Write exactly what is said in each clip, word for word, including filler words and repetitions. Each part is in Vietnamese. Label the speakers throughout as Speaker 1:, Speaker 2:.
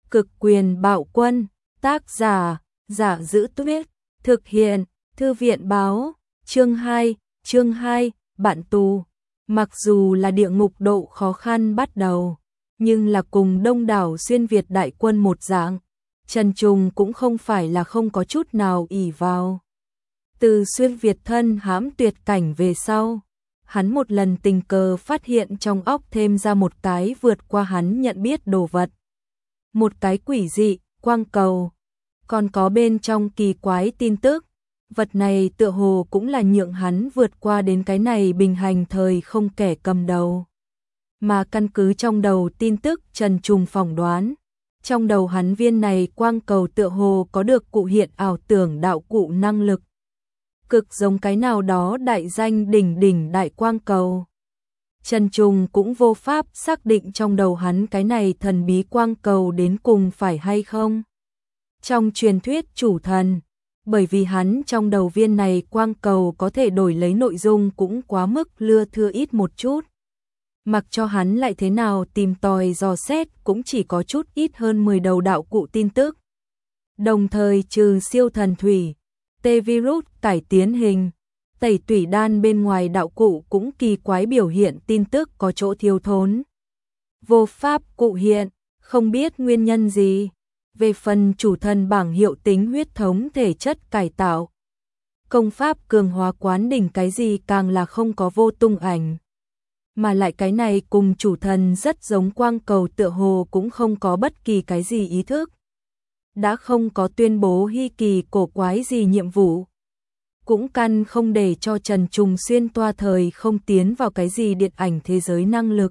Speaker 1: Cực quyền bạo quân, tác giả, Giả Giữ Tuyết, thực hiện, Thư viện báo, chương hai, chương hai, bạn tù. Mặc dù là địa ngục độ khó khăn bắt đầu, nhưng là cùng đông đảo xuyên Việt đại quân một dạng, Trần Trùng cũng không phải là không có chút nào ỷ vào. Từ xuyên Việt thân hãm tuyệt cảnh về sau, hắn một lần tình cờ phát hiện trong óc thêm ra một cái vượt qua hắn nhận biết đồ vật. Một cái quỷ dị, quang cầu, còn có bên trong kỳ quái tin tức. Vật này tựa hồ cũng là nhượng hắn vượt qua đến cái này bình hành thời không kẻ cầm đầu. Mà căn cứ trong đầu tin tức Trần Trùng phỏng đoán, trong đầu hắn viên này quang cầu tựa hồ có được cụ hiện ảo tưởng đạo cụ năng lực. Cực giống cái nào đó đại danh đỉnh đỉnh đại quang cầu. Trần Trùng cũng vô pháp xác định trong đầu hắn cái này thần bí quang cầu đến cùng phải hay không. Trong truyền thuyết chủ thần, bởi vì hắn trong đầu viên này quang cầu có thể đổi lấy nội dung cũng quá mức lưa thưa ít một chút. Mặc cho hắn lại thế nào tìm tòi dò xét cũng chỉ có chút ít hơn mười đầu đạo cụ tin tức. Đồng thời trừ siêu thần thủy, T-virus cải tiến hình, tẩy tủy đan bên ngoài đạo cụ cũng kỳ quái biểu hiện tin tức có chỗ thiếu thốn. Vô pháp cụ hiện, không biết nguyên nhân gì. Về phần chủ thần bảng hiệu tính huyết thống thể chất cải tạo, công pháp cường hóa quán đỉnh cái gì càng là không có vô tung ảnh. Mà lại cái này cùng chủ thần rất giống quang cầu tựa hồ cũng không có bất kỳ cái gì ý thức. Đã không có tuyên bố hy kỳ cổ quái gì nhiệm vụ. Cũng căn không để cho Trần Trùng xuyên toa thời không tiến vào cái gì điện ảnh thế giới năng lực.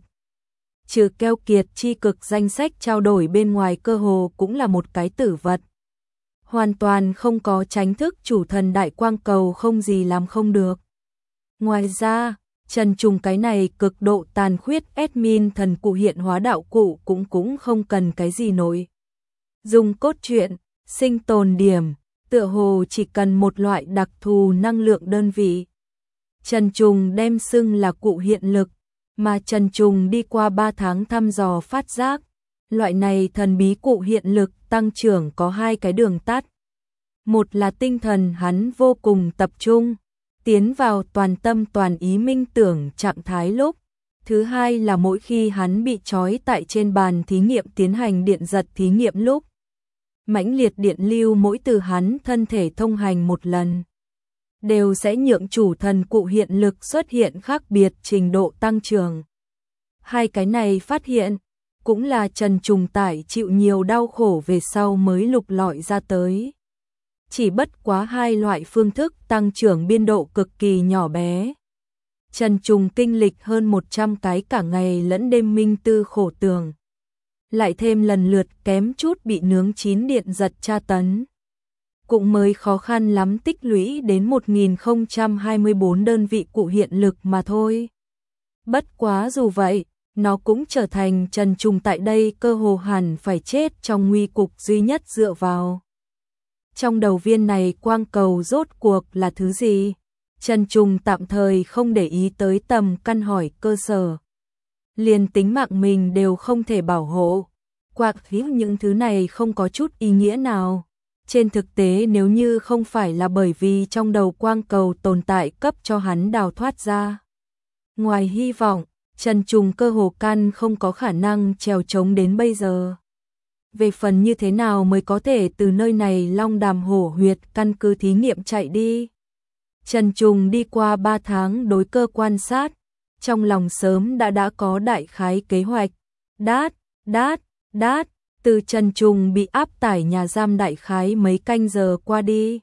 Speaker 1: Trừ keo kiệt chi cực danh sách trao đổi bên ngoài cơ hồ cũng là một cái tử vật. Hoàn toàn không có tránh thức chủ thần đại quang cầu không gì làm không được. Ngoài ra, Trần Trùng cái này cực độ tàn khuyết admin thần cụ hiện hóa đạo cụ cũng cũng không cần cái gì nổi. Dùng cốt truyện, sinh tồn điểm, tựa hồ chỉ cần một loại đặc thù năng lượng đơn vị. Trần Trùng đem xưng là cụ hiện lực, mà Trần Trùng đi qua ba tháng thăm dò phát giác, loại này thần bí cụ hiện lực tăng trưởng có hai cái đường tắt. Một là tinh thần hắn vô cùng tập trung, tiến vào toàn tâm toàn ý minh tưởng trạng thái lúc. Thứ hai là mỗi khi hắn bị trói tại trên bàn thí nghiệm tiến hành điện giật thí nghiệm lúc. Mãnh liệt điện lưu mỗi từ hắn thân thể thông hành một lần, đều sẽ nhượng chủ thần cụ hiện lực xuất hiện khác biệt trình độ tăng trưởng. Hai cái này phát hiện, cũng là Trần Trùng tải chịu nhiều đau khổ về sau mới lục lọi ra tới. Chỉ bất quá hai loại phương thức tăng trưởng biên độ cực kỳ nhỏ bé. Trần Trùng kinh lịch hơn một trăm cái cả ngày lẫn đêm minh tư khổ tường. Lại thêm lần lượt kém chút bị nướng chín điện giật tra tấn. Cũng mới khó khăn lắm tích lũy đến một nghìn không trăm hai mươi bốn đơn vị cụ hiện lực mà thôi. Bất quá dù vậy, nó cũng trở thành Trần Trùng tại đây cơ hồ hẳn phải chết trong nguy cục duy nhất dựa vào. Trong đầu viên này quang cầu rốt cuộc là thứ gì? Trần Trùng tạm thời không để ý tới tầm căn hỏi cơ sở. Liền tính mạng mình đều không thể bảo hộ. Quạc phí những thứ này không có chút ý nghĩa nào. Trên thực tế nếu như không phải là bởi vì trong đầu quang cầu tồn tại cấp cho hắn đào thoát ra. Ngoài hy vọng, Trần Trùng cơ hồ căn không có khả năng trèo trống đến bây giờ. Về phần như thế nào mới có thể từ nơi này long đàm hổ huyệt căn cứ thí nghiệm chạy đi. Trần Trùng đi qua ba tháng đối cơ quan sát, trong lòng sớm đã đã có đại khái kế hoạch. Đát, đát, đát, từ Trần Trùng bị áp tải nhà giam đại khái mấy canh giờ qua đi.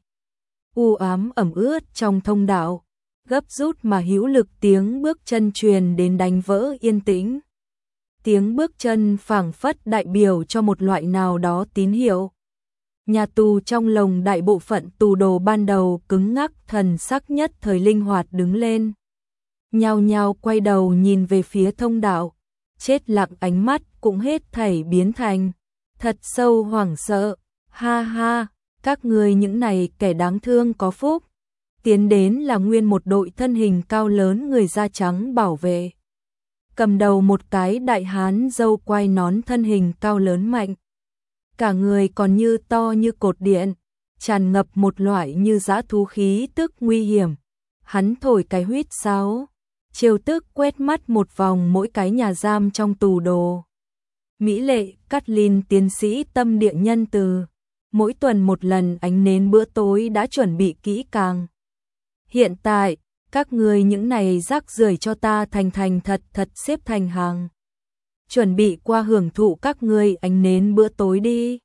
Speaker 1: U ám ẩm ướt trong thông đạo, gấp rút mà hữu lực tiếng bước chân truyền đến đánh vỡ yên tĩnh. Tiếng bước chân phảng phất đại biểu cho một loại nào đó tín hiệu. Nhà tù trong lồng đại bộ phận tù đồ ban đầu cứng ngắc thần sắc nhất thời linh hoạt đứng lên. Nhao nhao quay đầu nhìn về phía thông đạo, chết lặng ánh mắt cũng hết thảy biến thành thật sâu hoảng sợ. Ha ha, các người những này kẻ đáng thương có phúc. Tiến đến là nguyên một đội thân hình cao lớn người da trắng bảo vệ. Cầm đầu một cái đại hán râu quai nón thân hình cao lớn mạnh. cả người còn như to như cột điện, tràn ngập một loại như dã thú khí tức nguy hiểm. Hắn thổi cái huýt sáo, trêu tức quét mắt một vòng mỗi cái nhà giam trong tù đồ. Mỹ lệ Kathleen tiến sĩ tâm địa nhân từ, mỗi tuần một lần ánh nến bữa tối đã chuẩn bị kỹ càng. Hiện tại, các người những này rác rưởi cho ta thành thành thật thật xếp thành hàng. Chuẩn bị qua hưởng thụ các ngươi ánh nến bữa tối đi.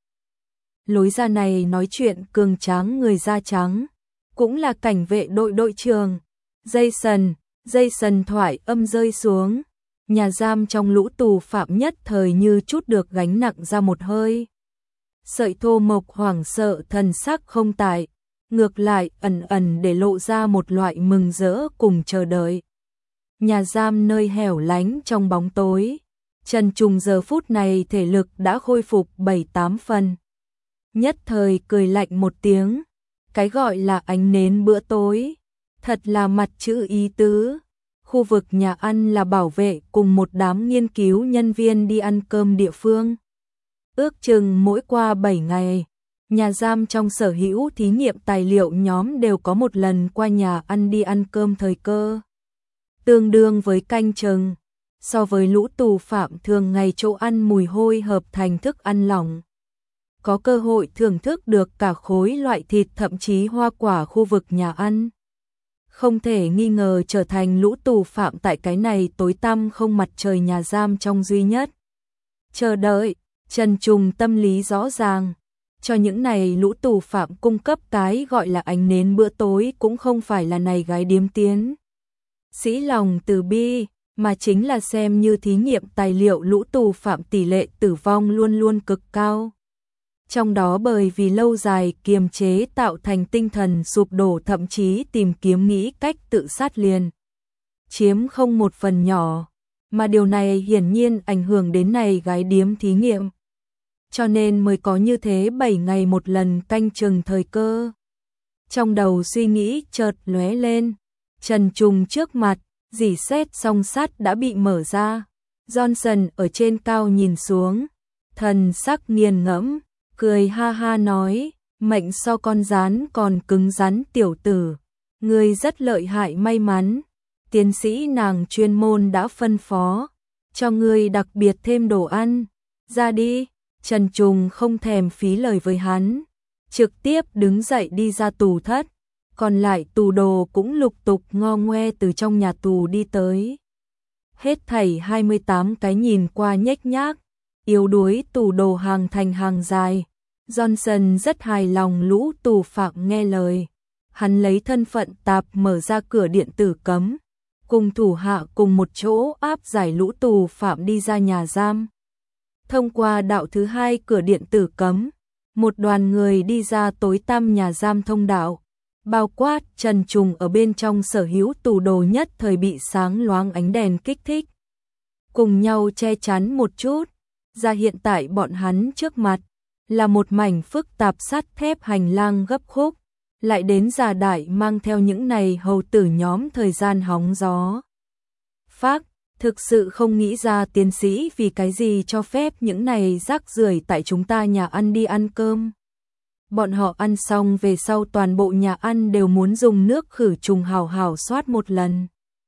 Speaker 1: Lối ra này nói chuyện cường tráng người da trắng, cũng là cảnh vệ đội đội trưởng. Jason, Jason thoại âm rơi xuống, nhà giam trong lũ tù phạm nhất thời như chút được gánh nặng ra một hơi. Sợi Thô Mộc hoảng sợ thần sắc không tại, ngược lại ẩn ẩn để lộ ra một loại mừng rỡ cùng chờ đợi. Nhà giam nơi hẻo lánh trong bóng tối, Trần Trùng giờ phút này thể lực đã khôi phục bảy tám phần. Nhất thời cười lạnh một tiếng, cái gọi là ánh nến bữa tối, thật là mặt chữ ý tứ. Khu vực nhà ăn là bảo vệ cùng một đám nghiên cứu nhân viên đi ăn cơm địa phương. Ước chừng mỗi qua bảy ngày, nhà giam trong sở hữu thí nghiệm tài liệu nhóm đều có một lần qua nhà ăn đi ăn cơm thời cơ. Tương đương với canh chừng, so với lũ tù phạm thường ngày chỗ ăn mùi hôi hợp thành thức ăn lỏng. Có cơ hội thưởng thức được cả khối loại thịt thậm chí hoa quả khu vực nhà ăn. Không thể nghi ngờ trở thành lũ tù phạm tại cái này tối tăm không mặt trời nhà giam trong duy nhất. Chờ đợi, Trần Trùng tâm lý rõ ràng, cho những này lũ tù phạm cung cấp cái gọi là ánh nến bữa tối cũng không phải là này gái điếm tiến sĩ lòng từ bi, mà chính là xem như thí nghiệm tài liệu lũ tù phạm tỷ lệ tử vong luôn luôn cực cao. Trong đó bởi vì lâu dài kiềm chế tạo thành tinh thần sụp đổ thậm chí tìm kiếm nghĩ cách tự sát liền. Chiếm không một phần nhỏ, mà điều này hiển nhiên ảnh hưởng đến này gái điếm thí nghiệm. Cho nên mới có như thế bảy ngày một lần canh chừng thời cơ. Trong đầu suy nghĩ chợt lóe lên, Trần Trùng trước mặt, dỉ xét song sắt đã bị mở ra. Johnson ở trên cao nhìn xuống, thần sắc nghiền ngẫm, cười ha ha nói, mệnh so con rắn còn cứng rắn tiểu tử, ngươi rất lợi hại may mắn, tiến sĩ nàng chuyên môn đã phân phó, cho ngươi đặc biệt thêm đồ ăn, ra đi. Trần Trùng không thèm phí lời với hắn, trực tiếp đứng dậy đi ra tù thất, còn lại tù đồ cũng lục tục ngo ngoe từ trong nhà tù đi tới. Hết thảy hai mươi tám cái nhìn qua nhếch nhác, yếu đuối tù đồ hàng thành hàng dài. Johnson rất hài lòng lũ tù phạm nghe lời. Hắn lấy thân phận tạp mở ra cửa điện tử cấm, cùng thủ hạ cùng một chỗ áp giải lũ tù phạm đi ra nhà giam. Thông qua đạo thứ hai cửa điện tử cấm, một đoàn người đi ra tối tăm nhà giam thông đạo, bao quát Trần Trùng ở bên trong sở hữu tù đồ nhất thời bị sáng loáng ánh đèn kích thích. Cùng nhau che chắn một chút, ra hiện tại bọn hắn trước mặt, là một mảnh phức tạp sắt thép hành lang gấp khúc, lại đến già đại mang theo những này hầu tử nhóm thời gian hóng gió. Phác, thực sự không nghĩ ra tiến sĩ vì cái gì cho phép những này rác rưởi tại chúng ta nhà ăn đi ăn cơm. Bọn họ ăn xong về sau toàn bộ nhà ăn đều muốn dùng nước khử trùng hào hào soát một lần.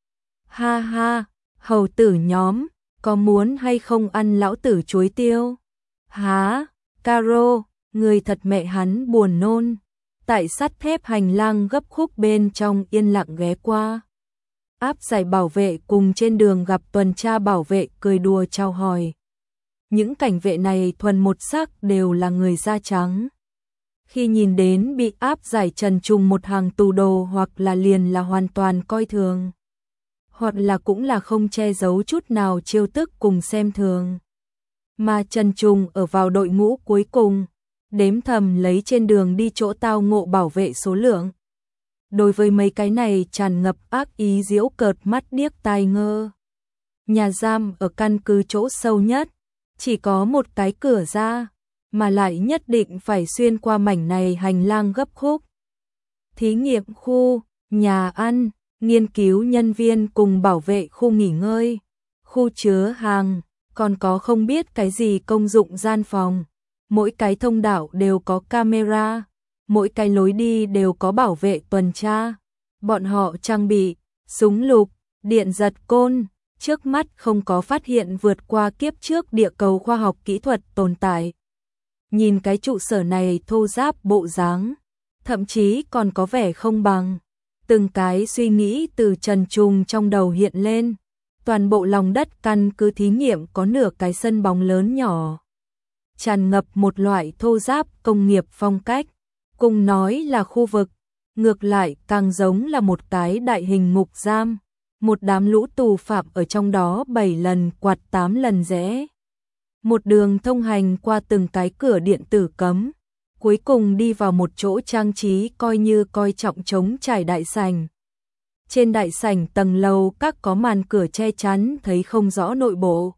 Speaker 1: Ha ha, hầu tử nhóm, có muốn hay không ăn lão tử chuối tiêu? Há, Caro, người thật mẹ hắn buồn nôn. Tại sắt thép hành lang gấp khúc bên trong yên lặng ghé qua. Áp giải bảo vệ cùng trên đường gặp tuần tra bảo vệ cười đùa chào hỏi. Những cảnh vệ này thuần một sắc đều là người da trắng. Khi nhìn đến bị áp giải Trần Trùng một hàng tù đồ hoặc là liền là hoàn toàn coi thường, hoặc là cũng là không che giấu chút nào trêu tức cùng xem thường. Mà Trần Trùng ở vào đội ngũ cuối cùng, đếm thầm lấy trên đường đi chỗ tao ngộ bảo vệ số lượng. Đối với mấy cái này tràn ngập ác ý giễu cợt mắt điếc tai ngơ. Nhà giam ở căn cứ chỗ sâu nhất, chỉ có một cái cửa ra, mà lại nhất định phải xuyên qua mảnh này hành lang gấp khúc. Thí nghiệm khu, nhà ăn, nghiên cứu nhân viên cùng bảo vệ khu nghỉ ngơi, khu chứa hàng, còn có không biết cái gì công dụng gian phòng. mỗi cái thông đạo đều có camera, mỗi cái lối đi đều có bảo vệ tuần tra. Bọn họ trang bị súng lục, điện giật côn, trước mắt không có phát hiện vượt qua kiếp trước địa cầu khoa học kỹ thuật tồn tại. Nhìn cái trụ sở này thô ráp bộ dáng, thậm chí còn có vẻ không bằng. Từng cái suy nghĩ từ Trần Trùng trong đầu hiện lên. Toàn bộ lòng đất căn cứ thí nghiệm có nửa cái sân bóng lớn nhỏ, tràn ngập một loại thô ráp công nghiệp phong cách, cùng nói là khu vực, ngược lại càng giống là một cái đại hình ngục giam, một đám lũ tù phạm ở trong đó bảy lần quạt tám lần rẽ. Một đường thông hành qua từng cái cửa điện tử cấm, cuối cùng đi vào một chỗ trang trí coi như coi trọng trống trải đại sảnh. Trên đại sảnh tầng lầu các có màn cửa che chắn thấy không rõ nội bộ.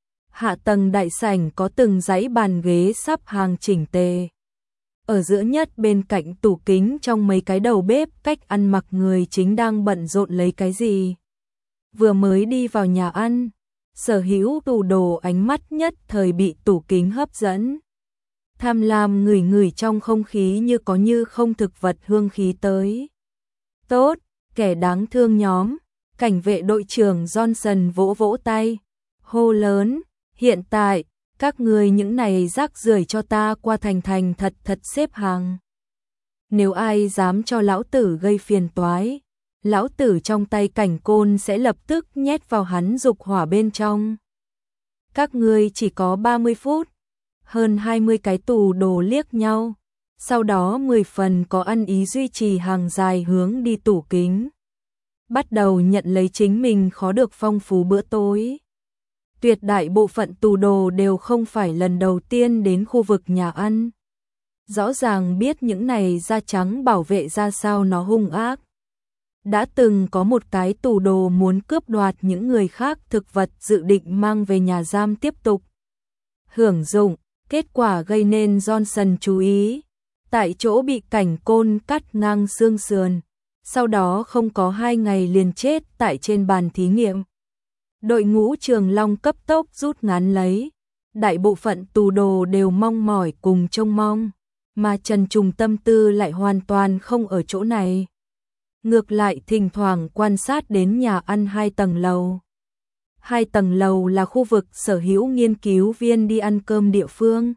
Speaker 1: Hạ tầng đại sảnh có từng dãy bàn ghế sắp hàng chỉnh tề. Ở giữa nhất bên cạnh tủ kính trong mấy cái đầu bếp cách ăn mặc người chính đang bận rộn lấy cái gì. Vừa mới đi vào nhà ăn, sở hữu tủ đồ ánh mắt nhất thời bị tủ kính hấp dẫn. Tham lam ngửi ngửi trong không khí như có như không thực vật hương khí tới. Tốt, kẻ đáng thương nhóm, cảnh vệ đội trưởng Johnson vỗ vỗ tay, hô lớn, hiện tại, các người những này rác rưởi cho ta qua thành thành thật thật xếp hàng. Nếu ai dám cho lão tử gây phiền toái, lão tử trong tay cảnh côn sẽ lập tức nhét vào hắn dục hỏa bên trong. Các ngươi chỉ có ba mươi phút, hơn hai mươi cái tù đồ liếc nhau, sau đó mười phần có ăn ý duy trì hàng dài hướng đi tủ kính. Bắt đầu nhận lấy chính mình khó được phong phú bữa tối. Tuyệt đại bộ phận tù đồ đều không phải lần đầu tiên đến khu vực nhà ăn. Rõ ràng biết những này da trắng bảo vệ ra sao nó hung ác. Đã từng có một cái tù đồ muốn cướp đoạt những người khác thực vật dự định mang về nhà giam tiếp tục hưởng dụng, kết quả gây nên Johnson chú ý. Tại chỗ bị cảnh côn cắt ngang xương sườn, sau đó không có hai ngày liền chết tại trên bàn thí nghiệm. Đội ngũ Trường Long cấp tốc rút ngắn lấy, đại bộ phận tù đồ đều mong mỏi cùng trông mong, mà Trần Trùng tâm tư lại hoàn toàn không ở chỗ này. Ngược lại thỉnh thoảng quan sát đến nhà ăn hai tầng lầu. Hai tầng lầu là khu vực sở hữu nghiên cứu viên đi ăn cơm địa phương.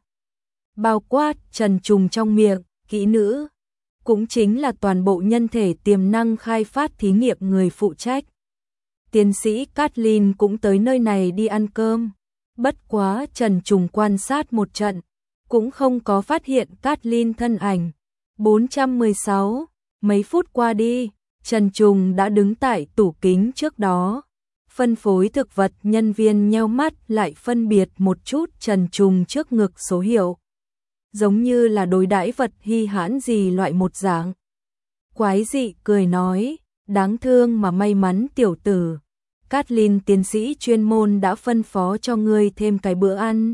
Speaker 1: Bao quát Trần Trùng trong miệng, kỹ nữ, cũng chính là toàn bộ nhân thể tiềm năng khai phát thí nghiệm người phụ trách. Tiến sĩ Kathleen cũng tới nơi này đi ăn cơm. Bất quá Trần Trùng quan sát một trận, cũng không có phát hiện Kathleen thân ảnh. bốn trăm mười sáu, mấy phút qua đi, Trần Trùng đã đứng tại tủ kính trước đó. Phân phối thực vật nhân viên nheo mắt lại phân biệt một chút Trần Trùng trước ngực số hiệu. Giống như là đối đãi vật hy hãn gì loại một dạng. Quái dị cười nói, đáng thương mà may mắn tiểu tử. Kathleen tiến sĩ chuyên môn đã phân phó cho ngươi thêm cái bữa ăn.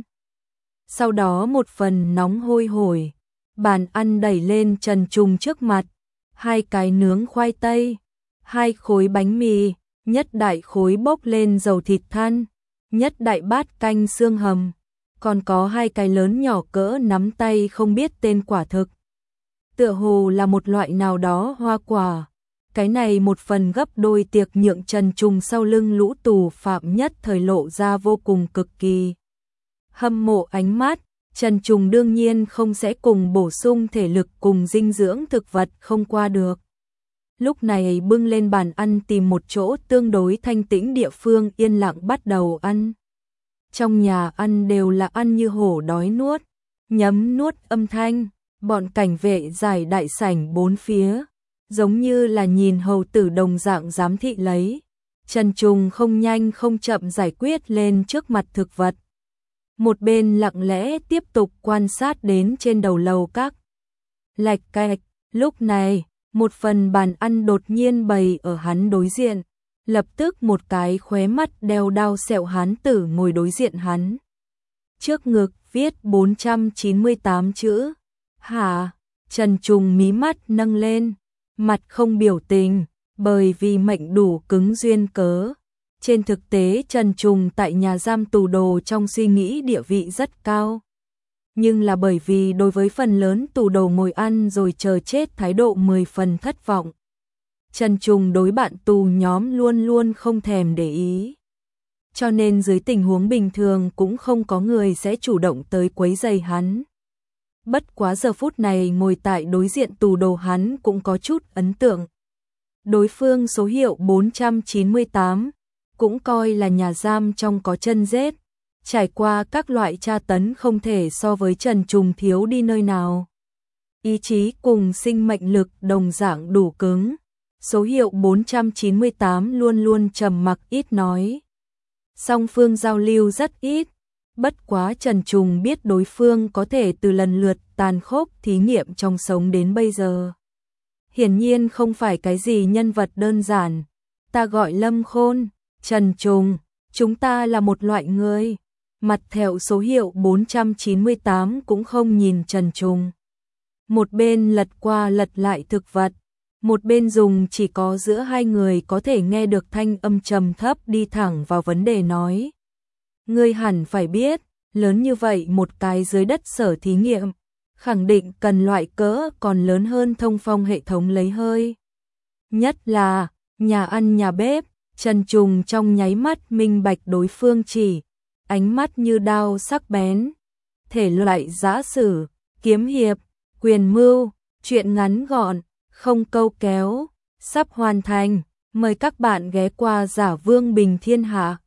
Speaker 1: Sau đó một phần nóng hôi hổi, bàn ăn đẩy lên Trần Trùng trước mặt. Hai cái nướng khoai tây, hai khối bánh mì, nhất đại khối bốc lên dầu thịt than, nhất đại bát canh xương hầm, còn có hai cái lớn nhỏ cỡ nắm tay không biết tên quả thực. Tựa hồ là một loại nào đó hoa quả. Cái này một phần gấp đôi tiệc nhượng Trần Trùng sau lưng lũ tù phạm nhất thời lộ ra vô cùng cực kỳ hâm mộ ánh mắt. Trần Trùng đương nhiên không sẽ cùng bổ sung thể lực cùng dinh dưỡng thực vật không qua được. Lúc này bưng lên bàn ăn tìm một chỗ tương đối thanh tĩnh địa phương yên lặng bắt đầu ăn. Trong nhà ăn đều là ăn như hổ đói nuốt, nhấm nuốt âm thanh, bọn cảnh vệ giải đại sảnh bốn phía, giống như là nhìn hầu tử đồng dạng giám thị lấy. Trần Trùng không nhanh không chậm giải quyết lên trước mặt thực vật. Một bên lặng lẽ tiếp tục quan sát đến trên đầu lầu các. Lạch cạch, lúc này, một phần bàn ăn đột nhiên bày ở hắn đối diện. Lập tức một cái khóe mắt đeo đao sẹo hán tử ngồi đối diện hắn. Trước ngực viết bốn trăm chín mươi tám chữ. Hả? Trần Trùng mí mắt nâng lên, mặt không biểu tình, bởi vì mệnh đủ cứng duyên cớ. Trên thực tế Trần Trùng tại nhà giam tù đồ trong suy nghĩ địa vị rất cao. nhưng là bởi vì đối với phần lớn tù đầu ngồi ăn rồi chờ chết thái độ mười phần thất vọng. Trần Trùng đối bạn tù nhóm luôn luôn không thèm để ý. Cho nên dưới tình huống bình thường cũng không có người sẽ chủ động tới quấy rầy hắn. Bất quá giờ phút này ngồi tại đối diện tù đầu hắn cũng có chút ấn tượng. Đối phương số hiệu bốn trăm chín mươi tám, cũng coi là nhà giam trong có chân rết, trải qua các loại tra tấn không thể so với Trần Trùng thiếu đi nơi nào. Ý chí cùng sinh mệnh lực đồng dạng đủ cứng. Số hiệu bốn trăm chín mươi tám luôn luôn trầm mặc ít nói. Song phương giao lưu rất ít, bất quá Trần Trùng biết đối phương có thể từ lần lượt tàn khốc thí nghiệm trong sống đến bây giờ. Hiển nhiên không phải cái gì nhân vật đơn giản. Ta gọi Lâm Khôn, Trần Trùng, chúng ta là một loại người. Mặt thẹo số hiệu bốn trăm chín mươi tám cũng không nhìn Trần Trùng. Một bên lật qua lật lại thực vật, một bên dùng chỉ có giữa hai người có thể nghe được thanh âm trầm thấp đi thẳng vào vấn đề nói. Ngươi hẳn phải biết, lớn như vậy một cái dưới đất sở thí nghiệm, khẳng định cần loại cỡ còn lớn hơn thông phong hệ thống lấy hơi. Nhất là, nhà ăn nhà bếp, Trần Trùng trong nháy mắt minh bạch đối phương chỉ, ánh mắt như đao sắc bén. Thể loại giã sử, kiếm hiệp, quyền mưu, truyện ngắn gọn, không câu kéo, sắp hoàn thành. Mời các bạn ghé qua Giả Vương Bình Thiên Hạ.